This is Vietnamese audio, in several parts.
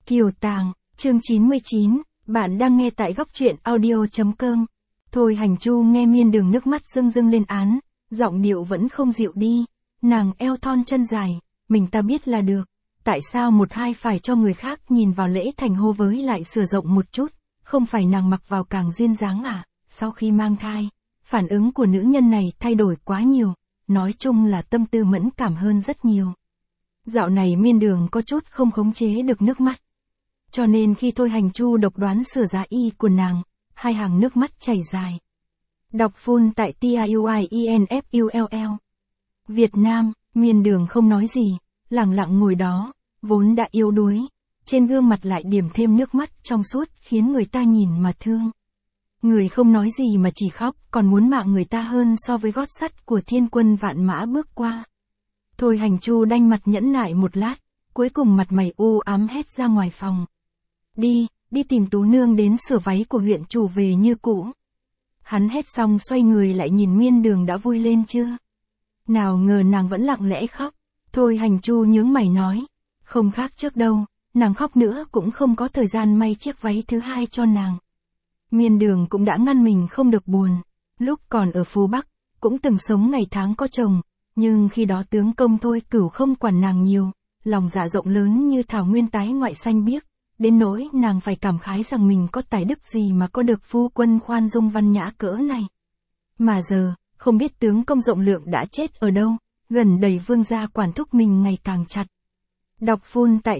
Kiều Tàng, chương 99, bạn đang nghe tại góc truyện audio.com. Thôi Hành Chu nghe Miên Đường nước mắt rưng rưng lên án, giọng điệu vẫn không dịu đi, nàng eo thon chân dài, mình ta biết là được, tại sao một hai phải cho người khác nhìn vào lễ thành hô với lại sửa rộng một chút, không phải nàng mặc vào càng duyên dáng à, sau khi mang thai, phản ứng của nữ nhân này thay đổi quá nhiều, nói chung là tâm tư mẫn cảm hơn rất nhiều. Dạo này Miên Đường có chút không khống chế được nước mắt. Cho nên khi Thôi Hành Chu độc đoán sửa giá y của nàng, hai hàng nước mắt chảy dài. Đọc full tại TIUIENFULL. Việt Nam, Miên Đường không nói gì, lặng lặng ngồi đó, vốn đã yếu đuối, trên gương mặt lại điểm thêm nước mắt trong suốt khiến người ta nhìn mà thương. Người không nói gì mà chỉ khóc còn muốn mạng người ta hơn so với gót sắt của thiên quân vạn mã bước qua. Thôi Hành Chu đanh mặt nhẫn nại một lát, cuối cùng mặt mày u ám hét ra ngoài phòng. Đi tìm Tú Nương đến sửa váy của huyện chủ về như cũ. Hắn hét xong xoay người lại nhìn Miên Đường đã vui lên chưa. Nào ngờ nàng vẫn lặng lẽ khóc. Thôi Hành Chu nhướng mày nói, không khác trước đâu, nàng khóc nữa cũng không có thời gian may chiếc váy thứ hai cho nàng. Miên Đường cũng đã ngăn mình không được buồn, lúc còn ở Phú Bắc, cũng từng sống ngày tháng có chồng, nhưng khi đó tướng công Thôi Cửu không quản nàng nhiều, lòng dạ rộng lớn như thảo nguyên tái ngoại xanh biếc, đến nỗi nàng phải cảm khái rằng mình có tài đức gì mà có được phu quân khoan dung văn nhã cỡ này. Mà giờ, không biết tướng công rộng lượng đã chết ở đâu, gần đầy vương gia quản thúc mình ngày càng chặt. Đọc full tại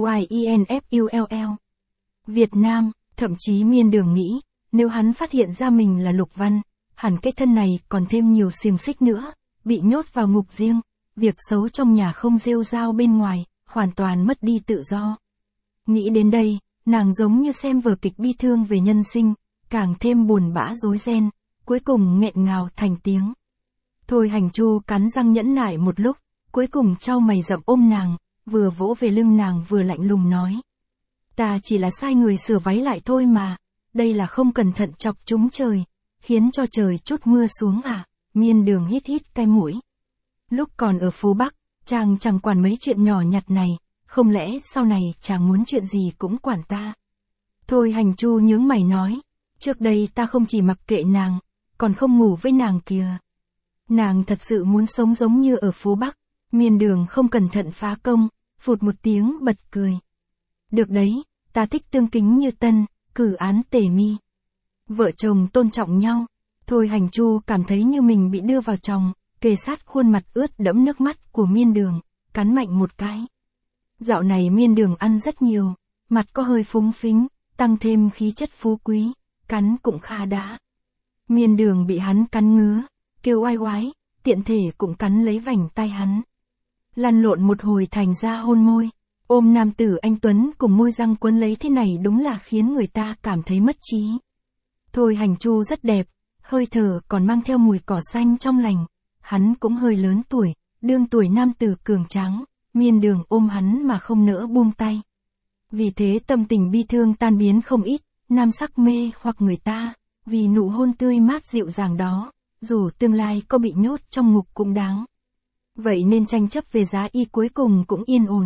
TIUIENFULL. Việt Nam, thậm chí Miên Đường nghĩ, nếu hắn phát hiện ra mình là Lục Văn, hẳn cái thân này còn thêm nhiều xiềng xích nữa, bị nhốt vào ngục riêng, việc xấu trong nhà không rêu rao bên ngoài, hoàn toàn mất đi tự do. Nghĩ đến đây, nàng giống như xem vở kịch bi thương về nhân sinh, càng thêm buồn bã rối ren, cuối cùng nghẹn ngào thành tiếng. Thôi Hành Chu cắn răng nhẫn nại một lúc, cuối cùng chau mày rậm ôm nàng, vừa vỗ về lưng nàng vừa lạnh lùng nói. Ta chỉ là sai người sửa váy lại thôi mà, đây là không cẩn thận chọc trúng trời, khiến cho trời chút mưa xuống à. Miên Đường hít hít cái mũi. Lúc còn ở phố Bắc, chàng chẳng quản mấy chuyện nhỏ nhặt này, không lẽ sau này chàng muốn chuyện gì cũng quản ta. Thôi Hành Chu nhướng mày nói, trước đây ta không chỉ mặc kệ nàng, còn không ngủ với nàng kìa. Nàng thật sự muốn sống giống như ở phố Bắc. Miên Đường không cẩn thận phá công, phụt một tiếng bật cười. Được đấy, ta thích tương kính như tân, cử án tề mi. Vợ chồng tôn trọng nhau. Thôi Hành Chu cảm thấy như mình bị đưa vào chồng, kề sát khuôn mặt ướt đẫm nước mắt của Miên Đường, cắn mạnh một cái. Dạo này Miên Đường ăn rất nhiều, mặt có hơi phúng phính, tăng thêm khí chất phú quý, cắn cũng kha đã. Miên Đường bị hắn cắn ngứa, kêu oai oái, tiện thể cũng cắn lấy vành tay hắn. Lăn lộn một hồi thành ra hôn môi, ôm nam tử anh Tuấn cùng môi răng quấn lấy thế này đúng là khiến người ta cảm thấy mất trí. Thôi Hành Chu rất đẹp, hơi thở còn mang theo mùi cỏ xanh trong lành, hắn cũng hơi lớn tuổi, đương tuổi nam tử cường tráng, Miên Đường ôm hắn mà không nỡ buông tay. Vì thế tâm tình bi thương tan biến không ít, nam sắc mê hoặc người ta, vì nụ hôn tươi mát dịu dàng đó, dù tương lai có bị nhốt trong ngục cũng đáng. Vậy nên tranh chấp về giá y cuối cùng cũng yên ổn.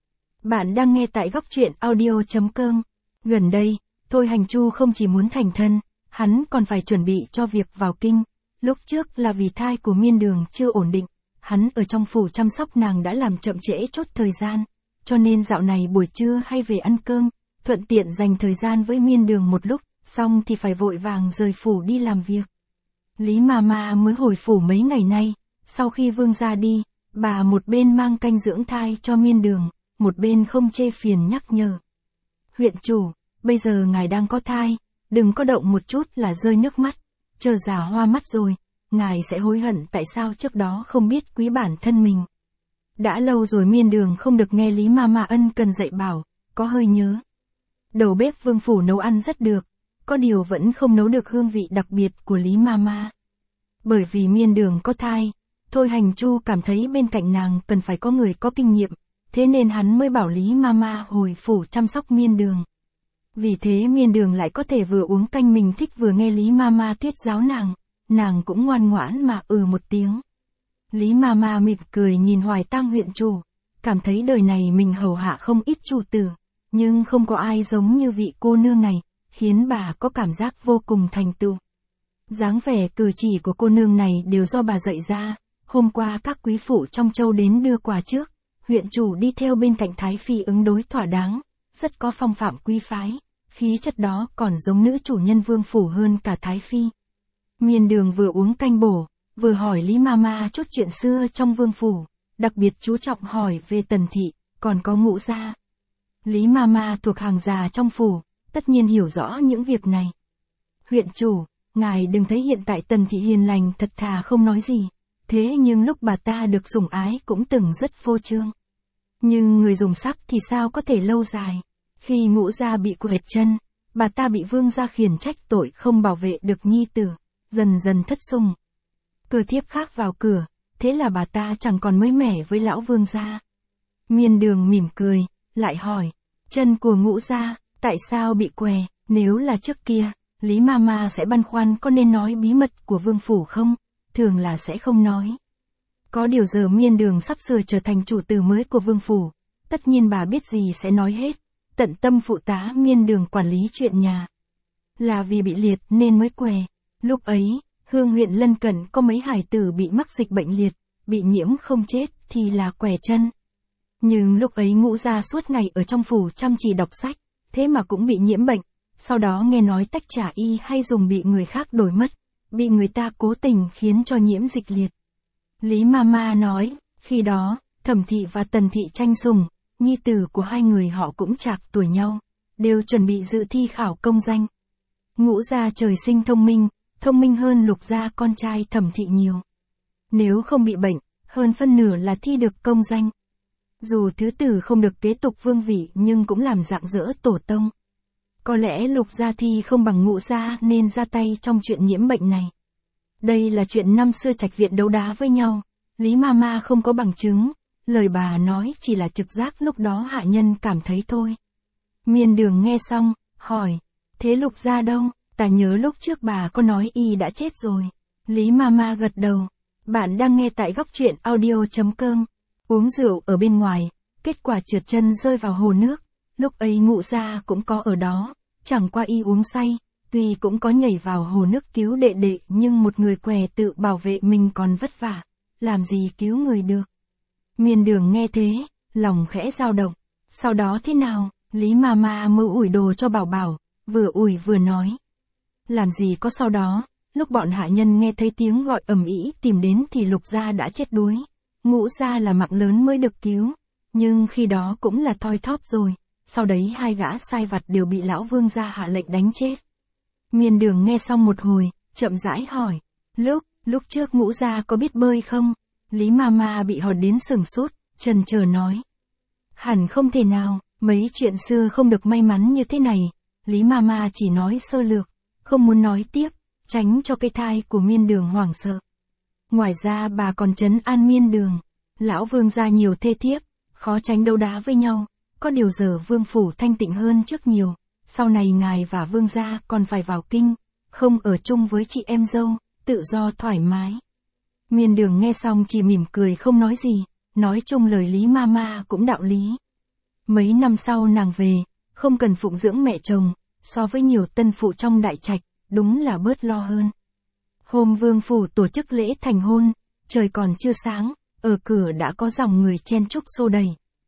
Bạn đang nghe tại góc truyện audio.com. Gần đây, Thôi Hành Chu không chỉ muốn thành thân, hắn còn phải chuẩn bị cho việc vào kinh. Lúc trước là vì thai của Miên Đường chưa ổn định, hắn ở trong phủ chăm sóc nàng đã làm chậm trễ chốt thời gian, cho nên dạo này buổi trưa hay về ăn cơm, thuận tiện dành thời gian với Miên Đường một lúc, xong thì phải vội vàng rời phủ đi làm việc. Lý Mama mới hồi phủ mấy ngày nay, sau khi vương gia đi, bà một bên mang canh dưỡng thai cho Miên Đường, một bên không chê phiền nhắc nhở. Huyện chủ, bây giờ ngài đang có thai, đừng có động một chút là rơi nước mắt, chờ già hoa mắt rồi, ngài sẽ hối hận tại sao trước đó không biết quý bản thân mình. Đã lâu rồi Miên Đường không được nghe Lý Mama ân cần dạy bảo, có hơi nhớ. Đầu bếp vương phủ nấu ăn rất được, có điều vẫn không nấu được hương vị đặc biệt của Lý Mama. Bởi vì Miên Đường có thai, Thôi Hành Chu cảm thấy bên cạnh nàng cần phải có người có kinh nghiệm, thế nên hắn mới bảo Lý Mama hồi phủ chăm sóc Miên Đường. Vì thế Miên Đường lại có thể vừa uống canh mình thích vừa nghe Lý Mama thuyết giáo nàng cũng ngoan ngoãn mà một tiếng. Lý Mama mỉm cười nhìn Hoài Tang huyện chủ, cảm thấy đời này mình hầu hạ không ít chủ tử, nhưng không có ai giống như vị cô nương này, khiến bà có cảm giác vô cùng thành tựu. Dáng vẻ cử chỉ của cô nương này đều do bà dạy ra. Hôm qua các quý phụ trong châu đến đưa quà trước, huyện chủ đi theo bên cạnh Thái Phi ứng đối thỏa đáng, rất có phong phạm quý phái, khí chất đó còn giống nữ chủ nhân vương phủ hơn cả Thái Phi. Miên Đường vừa uống canh bổ, vừa hỏi Lý Mama chút chuyện xưa trong vương phủ, đặc biệt chú trọng hỏi về Tần thị, còn có Ngũ gia. Lý Mama thuộc hàng già trong phủ, tất nhiên hiểu rõ những việc này. Huyện chủ, ngài đừng thấy hiện tại Tần thị hiền lành thật thà không nói gì, thế nhưng lúc bà ta được sủng ái cũng từng rất phô trương. Nhưng người dùng sắc thì sao có thể lâu dài. Khi Ngũ gia bị quệt chân, bà ta bị vương gia khiển trách tội không bảo vệ được nhi tử, dần dần thất sủng. Cơ thiếp khác vào cửa, thế là bà ta chẳng còn mới mẻ với lão vương gia. Miên Đường mỉm cười, lại hỏi, chân của Ngũ gia, tại sao bị què? Nếu là trước kia, Lý Mama sẽ băn khoăn có nên nói bí mật của vương phủ không? Thường là sẽ không nói. Có điều giờ Miên Đường sắp sửa trở thành chủ tử mới của vương phủ, tất nhiên bà biết gì sẽ nói hết, tận tâm phụ tá Miên Đường quản lý chuyện nhà. Là vì bị liệt nên mới què. Lúc ấy, Hương huyện lân cận có mấy hải tử bị mắc dịch bệnh liệt, bị nhiễm không chết thì là què chân. Nhưng lúc ấy Ngũ gia suốt ngày ở trong phủ chăm chỉ đọc sách, thế mà cũng bị nhiễm bệnh, sau đó nghe nói tách trà y hay dùng bị người khác đổi mất, bị người ta cố tình khiến cho nhiễm dịch liệt. Lý Mama nói, khi đó, Thẩm thị và Tần thị tranh sủng, nhi tử của hai người họ cũng chạc tuổi nhau, đều chuẩn bị dự thi khảo công danh. Ngũ gia trời sinh thông minh hơn Lục gia con trai Thẩm thị nhiều. Nếu không bị bệnh, hơn phân nửa là thi được công danh. Dù thứ tử không được kế tục vương vị nhưng cũng làm rạng rỡ tổ tông. Có lẽ Lục gia thi không bằng Ngũ gia nên ra tay trong chuyện nhiễm bệnh này. Đây là chuyện năm xưa trạch viện đấu đá với nhau, Lý Mama không có bằng chứng, lời bà nói chỉ là trực giác lúc đó hạ nhân cảm thấy thôi. Miên Đường nghe xong, hỏi, thế Lục gia đâu? Ta nhớ lúc trước bà có nói y đã chết rồi. Lý Mama gật đầu. Bạn đang nghe tại góc truyện audio.com. Uống rượu ở bên ngoài, kết quả trượt chân rơi vào hồ nước. Lúc ấy Ngũ gia cũng có ở đó, chẳng qua y uống say, tuy cũng có nhảy vào hồ nước cứu đệ đệ nhưng một người què tự bảo vệ mình còn vất vả, làm gì cứu người được. Miên Đường nghe thế, lòng khẽ dao động. Sau đó thế nào? Lý Mama mơ ủi đồ cho Bảo Bảo, vừa ủi vừa nói. Làm gì có sau đó, lúc bọn hạ nhân nghe thấy tiếng gọi ầm ĩ tìm đến thì Lục gia đã chết đuối. Ngũ gia là mạng lớn mới được cứu, nhưng khi đó cũng là thoi thóp rồi, sau đấy hai gã sai vặt đều bị lão vương gia hạ lệnh đánh chết. Miên Đường nghe xong một hồi, chậm rãi hỏi, lúc trước Ngũ gia có biết bơi không? Lý Mama bị hỏi đến sửng sốt, chần chờ nói. Hẳn không thể nào, mấy chuyện xưa không được may mắn như thế này. Lý Mama chỉ nói sơ lược, không muốn nói tiếp, tránh cho cái thai của Miên Đường hoảng sợ. Ngoài ra bà còn trấn an Miên Đường, lão vương gia nhiều thê thiếp, khó tránh đấu đá với nhau, có điều giờ vương phủ thanh tịnh hơn trước nhiều, sau này ngài và vương gia còn phải vào kinh, không ở chung với chị em dâu, tự do thoải mái. Miên Đường nghe xong chỉ mỉm cười không nói gì, nói chung lời Lý Mama cũng đạo lý. Mấy năm sau nàng về, không cần phụng dưỡng mẹ chồng, so với nhiều tân phụ trong đại trạch, đúng là bớt lo hơn. Hôm vương phủ tổ chức lễ thành hôn, trời còn chưa sáng, ở cửa đã có dòng người chen chúc xô đầy.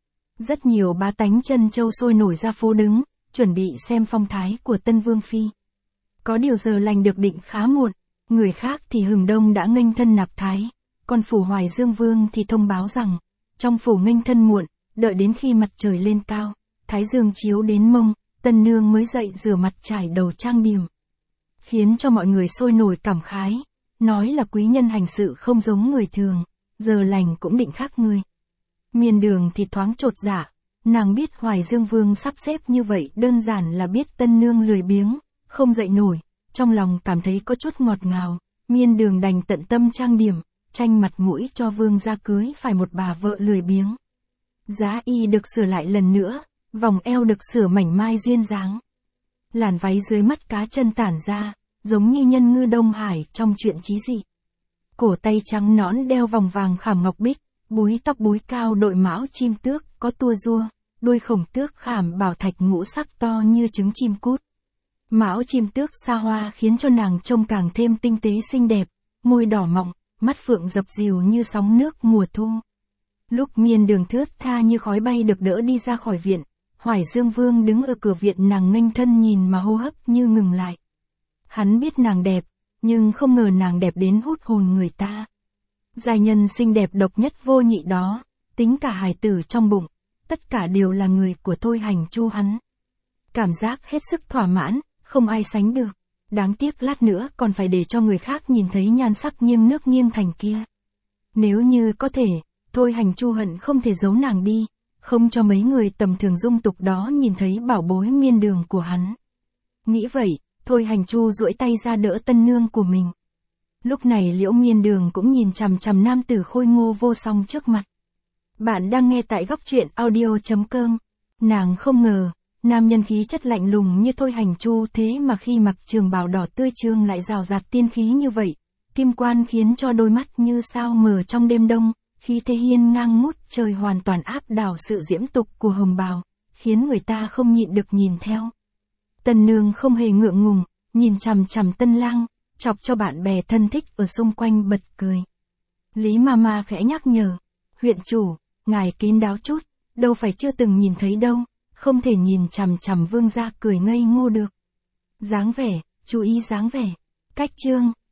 Rất nhiều bá tánh chân châu sôi nổi ra phố đứng, chuẩn bị xem phong thái của tân vương phi. Có điều giờ lành được định khá muộn, người khác thì hừng đông đã nghênh thân nạp thái, còn phủ Hoài Dương Vương thì thông báo rằng, trong phủ nghênh thân muộn, đợi đến khi mặt trời lên cao, thái dương chiếu đến mông, tân nương mới dậy rửa mặt trải đầu trang điểm. Khiến cho mọi người sôi nổi cảm khái, nói là quý nhân hành sự không giống người thường, giờ lành cũng định khác người. Miên Đường thì thoáng chột dạ, nàng biết Hoài Dương Vương sắp xếp như vậy đơn giản là biết tân nương lười biếng, không dậy nổi, trong lòng cảm thấy có chút ngọt ngào, Miên Đường đành tận tâm trang điểm, tranh mặt mũi cho vương gia cưới phải một bà vợ lười biếng. Giá y được sửa lại lần nữa, vòng eo được sửa mảnh mai duyên dáng. Làn váy dưới mắt cá chân tản ra, giống như nhân ngư Đông Hải trong truyện chí dị. Cổ tay trắng nõn đeo vòng vàng khảm ngọc bích, búi tóc búi cao đội mão chim tước, có tua rua, đuôi khổng tước khảm bảo thạch ngũ sắc to như trứng chim cút. Mão chim tước xa hoa khiến cho nàng trông càng thêm tinh tế xinh đẹp, môi đỏ mọng, mắt phượng dập dìu như sóng nước mùa thu. Lúc Miên Đường thướt tha như khói bay được đỡ đi ra khỏi viện, Hoài Dương Vương đứng ở cửa viện nàng nghênh thân nhìn mà hô hấp như ngừng lại. Hắn biết nàng đẹp, nhưng không ngờ nàng đẹp đến hút hồn người ta. Giai nhân xinh đẹp độc nhất vô nhị đó, tính cả hài tử trong bụng, tất cả đều là người của Thôi Hành Chu hắn. Cảm giác hết sức thỏa mãn, không ai sánh được. Đáng tiếc lát nữa còn phải để cho người khác nhìn thấy nhan sắc nghiêng nước nghiêng thành kia. Nếu như có thể, Thôi Hành Chu hận không thể giấu nàng đi, không cho mấy người tầm thường dung tục đó nhìn thấy bảo bối Miên Đường của hắn. Nghĩ vậy, Thôi Hành Chu duỗi tay ra đỡ tân nương của mình. Lúc này Liễu Miên Đường cũng nhìn chằm chằm nam tử khôi ngô vô song trước mặt. Bạn đang nghe tại góc truyện audio.com. Nàng không ngờ, nam nhân khí chất lạnh lùng như Thôi Hành Chu thế mà khi mặc trường bào đỏ tươi trương lại rào rạt tiên khí như vậy. Kim quan khiến cho đôi mắt như sao mờ trong đêm đông, khí thế hiên ngang ngút trời hoàn toàn áp đảo sự diễm tục của hồng bào, khiến người ta không nhịn được nhìn theo. Tân nương không hề ngượng ngùng, nhìn chằm chằm tân lang, chọc cho bạn bè thân thích ở xung quanh bật cười. Lý Mama khẽ nhắc nhở, huyện chủ, ngài kín đáo chút, đâu phải chưa từng nhìn thấy đâu, không thể nhìn chằm chằm vương gia cười ngây ngô được. Dáng vẻ, chú ý dáng vẻ, cách chương.